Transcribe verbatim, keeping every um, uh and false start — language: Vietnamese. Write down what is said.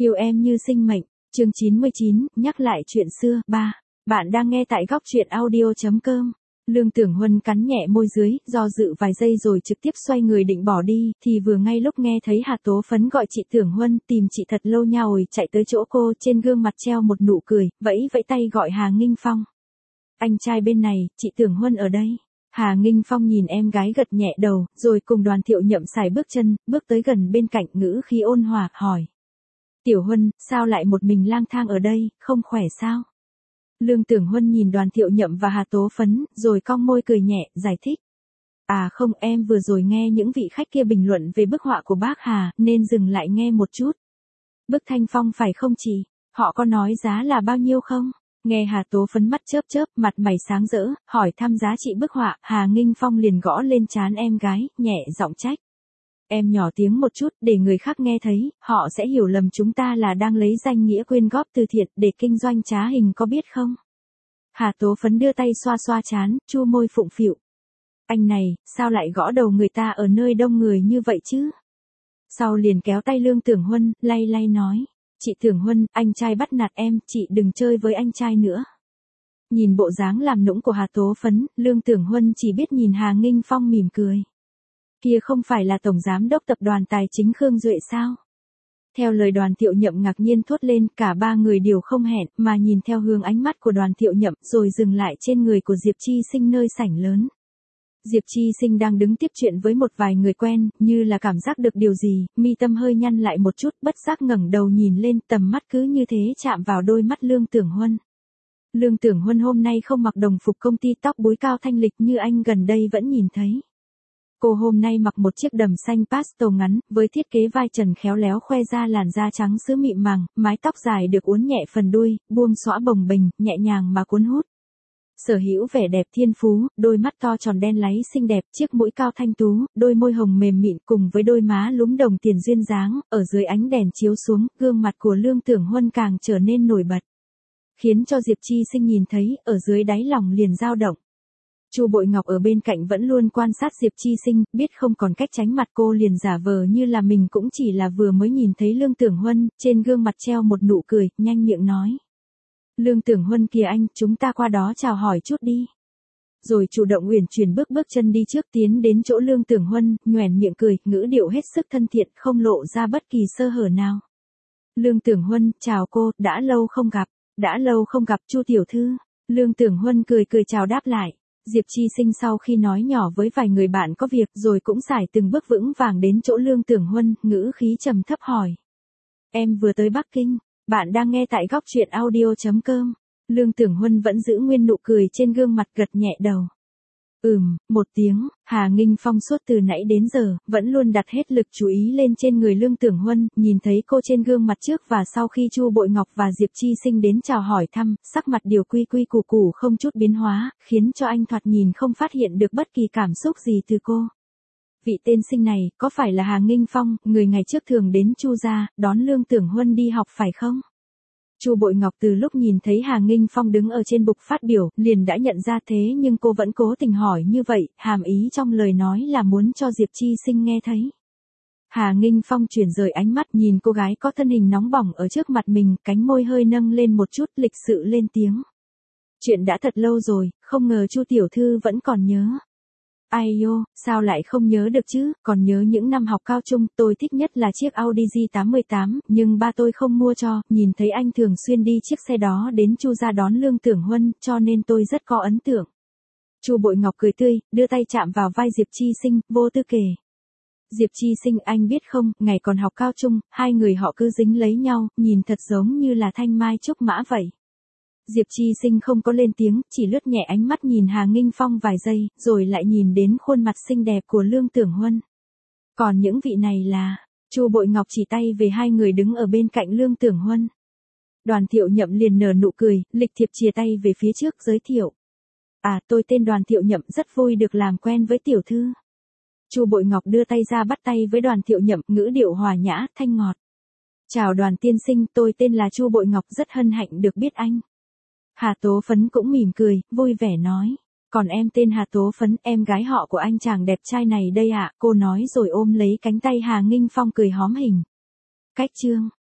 Yêu em như sinh mệnh, chương chín mươi chín, nhắc lại chuyện xưa, ba. Bạn đang nghe tại góc truyện audio.com. Lương Tưởng Huân cắn nhẹ môi dưới, do dự vài giây rồi trực tiếp xoay người định bỏ đi, thì vừa ngay lúc nghe thấy Hà Tố Phấn gọi chị Tưởng Huân, tìm chị thật lâu nha ồi, chạy tới chỗ cô, trên gương mặt treo một nụ cười, vẫy vẫy tay gọi Hà Nghinh Phong. Anh trai bên này, chị Tưởng Huân ở đây. Hà Nghinh Phong nhìn em gái gật nhẹ đầu, rồi cùng Đoàn Thiệu Nhậm xài bước chân, bước tới gần bên cạnh, ngữ khí ôn hòa, hỏi. Tiểu Huân, sao lại một mình lang thang ở đây, không khỏe sao? Lương Tưởng Huân nhìn Đoàn Thiệu Nhậm và Hà Tố Phấn, rồi cong môi cười nhẹ, giải thích. À không, em vừa rồi nghe những vị khách kia bình luận về bức họa của bác Hà, nên dừng lại nghe một chút. Bức Thanh Phong phải không chị? Họ có nói giá là bao nhiêu không? Nghe Hà Tố Phấn mắt chớp chớp, mặt mày sáng rỡ, hỏi thăm giá trị bức họa, Hà Nghinh Phong liền gõ lên trán em gái, nhẹ giọng trách. Em nhỏ tiếng một chút, để người khác nghe thấy, họ sẽ hiểu lầm chúng ta là đang lấy danh nghĩa quyên góp từ thiện để kinh doanh trá hình, có biết không? Hà Tố Phấn đưa tay xoa xoa trán, chu môi phụng phịu. Anh này, sao lại gõ đầu người ta ở nơi đông người như vậy chứ? Sau liền kéo tay Lương Tưởng Huân, lay lay nói. Chị Tưởng Huân, anh trai bắt nạt em, chị đừng chơi với anh trai nữa. Nhìn bộ dáng làm nũng của Hà Tố Phấn, Lương Tưởng Huân chỉ biết nhìn Hà Nghinh Phong mỉm cười. Kia không phải là Tổng Giám đốc Tập đoàn Tài chính Khương Duệ sao? Theo lời Đoàn Thiệu Nhậm ngạc nhiên thốt lên, cả ba người đều không hẹn, mà nhìn theo hướng ánh mắt của Đoàn Thiệu Nhậm, rồi dừng lại trên người của Diệp Chi Sinh nơi sảnh lớn. Diệp Chi Sinh đang đứng tiếp chuyện với một vài người quen, như là cảm giác được điều gì, mi tâm hơi nhăn lại một chút, bất giác ngẩng đầu nhìn lên, tầm mắt cứ như thế chạm vào đôi mắt Lương Tưởng Huân. Lương Tưởng Huân hôm nay không mặc đồng phục công ty tóc búi cao thanh lịch như anh gần đây vẫn nhìn thấy. Cô hôm nay mặc một chiếc đầm xanh pastel ngắn, với thiết kế vai trần khéo léo khoe ra làn da trắng sữa mịn màng, mái tóc dài được uốn nhẹ phần đuôi, buông xõa bồng bềnh, nhẹ nhàng mà cuốn hút. Sở hữu vẻ đẹp thiên phú, đôi mắt to tròn đen láy xinh đẹp, chiếc mũi cao thanh tú, đôi môi hồng mềm mịn cùng với đôi má lúm đồng tiền duyên dáng, ở dưới ánh đèn chiếu xuống, gương mặt của Lương Tưởng Huân càng trở nên nổi bật. Khiến cho Diệp Chi Sinh nhìn thấy, ở dưới đáy lòng liền dao động. Chu Bội Ngọc ở bên cạnh vẫn luôn quan sát Diệp Chi Sinh, biết không còn cách tránh mặt cô liền giả vờ như là mình cũng chỉ là vừa mới nhìn thấy Lương Tưởng Huân, trên gương mặt treo một nụ cười, nhanh miệng nói. Lương Tưởng Huân kìa anh, chúng ta qua đó chào hỏi chút đi. Rồi chủ động uyển chuyển bước bước chân đi trước tiến đến chỗ Lương Tưởng Huân, nhoẻn miệng cười, ngữ điệu hết sức thân thiện, không lộ ra bất kỳ sơ hở nào. Lương Tưởng Huân, chào cô, đã lâu không gặp, đã lâu không gặp Chu tiểu thư. Lương Tưởng Huân cười cười chào đáp lại. Diệp Chi Sinh sau khi nói nhỏ với vài người bạn có việc rồi cũng xài từng bước vững vàng đến chỗ Lương Tưởng Huân, ngữ khí trầm thấp hỏi. Em vừa tới Bắc Kinh, bạn đang nghe tại góc truyện audio.com. Lương Tưởng Huân vẫn giữ nguyên nụ cười trên gương mặt gật nhẹ đầu. Ừm, một tiếng, Hà Nghinh Phong suốt từ nãy đến giờ, vẫn luôn đặt hết lực chú ý lên trên người Lương Tưởng Huân, nhìn thấy cô trên gương mặt trước và sau khi Chu Bội Ngọc và Diệp Chi Sinh đến chào hỏi thăm, sắc mặt điều quy quy củ củ không chút biến hóa, khiến cho anh thoạt nhìn không phát hiện được bất kỳ cảm xúc gì từ cô. Vị tên sinh này, có phải là Hà Nghinh Phong, người ngày trước thường đến Chu gia, đón Lương Tưởng Huân đi học phải không? Chu Bội Ngọc từ lúc nhìn thấy Hà Nghinh Phong đứng ở trên bục phát biểu, liền đã nhận ra thế nhưng cô vẫn cố tình hỏi như vậy, hàm ý trong lời nói là muốn cho Diệp Chi Sinh nghe thấy. Hà Nghinh Phong chuyển rời ánh mắt nhìn cô gái có thân hình nóng bỏng ở trước mặt mình, cánh môi hơi nâng lên một chút, lịch sự lên tiếng. Chuyện đã thật lâu rồi, không ngờ Chu tiểu thư vẫn còn nhớ. Ai yo, sao lại không nhớ được chứ, còn nhớ những năm học cao trung, tôi thích nhất là chiếc Audi G tám tám, nhưng ba tôi không mua cho, nhìn thấy anh thường xuyên đi chiếc xe đó đến Chu gia đón Lương Tưởng Huân, cho nên tôi rất có ấn tượng. Chu Bội Ngọc cười tươi, đưa tay chạm vào vai Diệp Chi Sinh, vô tư kể. Diệp Chi Sinh, anh biết không, ngày còn học cao trung, hai người họ cứ dính lấy nhau, nhìn thật giống như là thanh mai trúc mã vậy. Diệp Chi Sinh không có lên tiếng, chỉ lướt nhẹ ánh mắt nhìn Hà Nghinh Phong vài giây, rồi lại nhìn đến khuôn mặt xinh đẹp của Lương Tưởng Huân. Còn những vị này là, Chu Bội Ngọc chỉ tay về hai người đứng ở bên cạnh Lương Tưởng Huân. Đoàn Thiệu Nhậm liền nở nụ cười, lịch thiệp chìa tay về phía trước giới thiệu. À, tôi tên Đoàn Thiệu Nhậm, rất vui được làm quen với tiểu thư. Chu Bội Ngọc đưa tay ra bắt tay với Đoàn Thiệu Nhậm, ngữ điệu hòa nhã, thanh ngọt. Chào Đoàn tiên sinh, tôi tên là Chu Bội Ngọc, rất hân hạnh được biết anh. Hà Tố Phấn cũng mỉm cười, vui vẻ nói. Còn em tên Hà Tố Phấn, em gái họ của anh chàng đẹp trai này đây ạ, cô nói rồi ôm lấy cánh tay Hà Nghinh Phong cười hóm hình. Cách chương.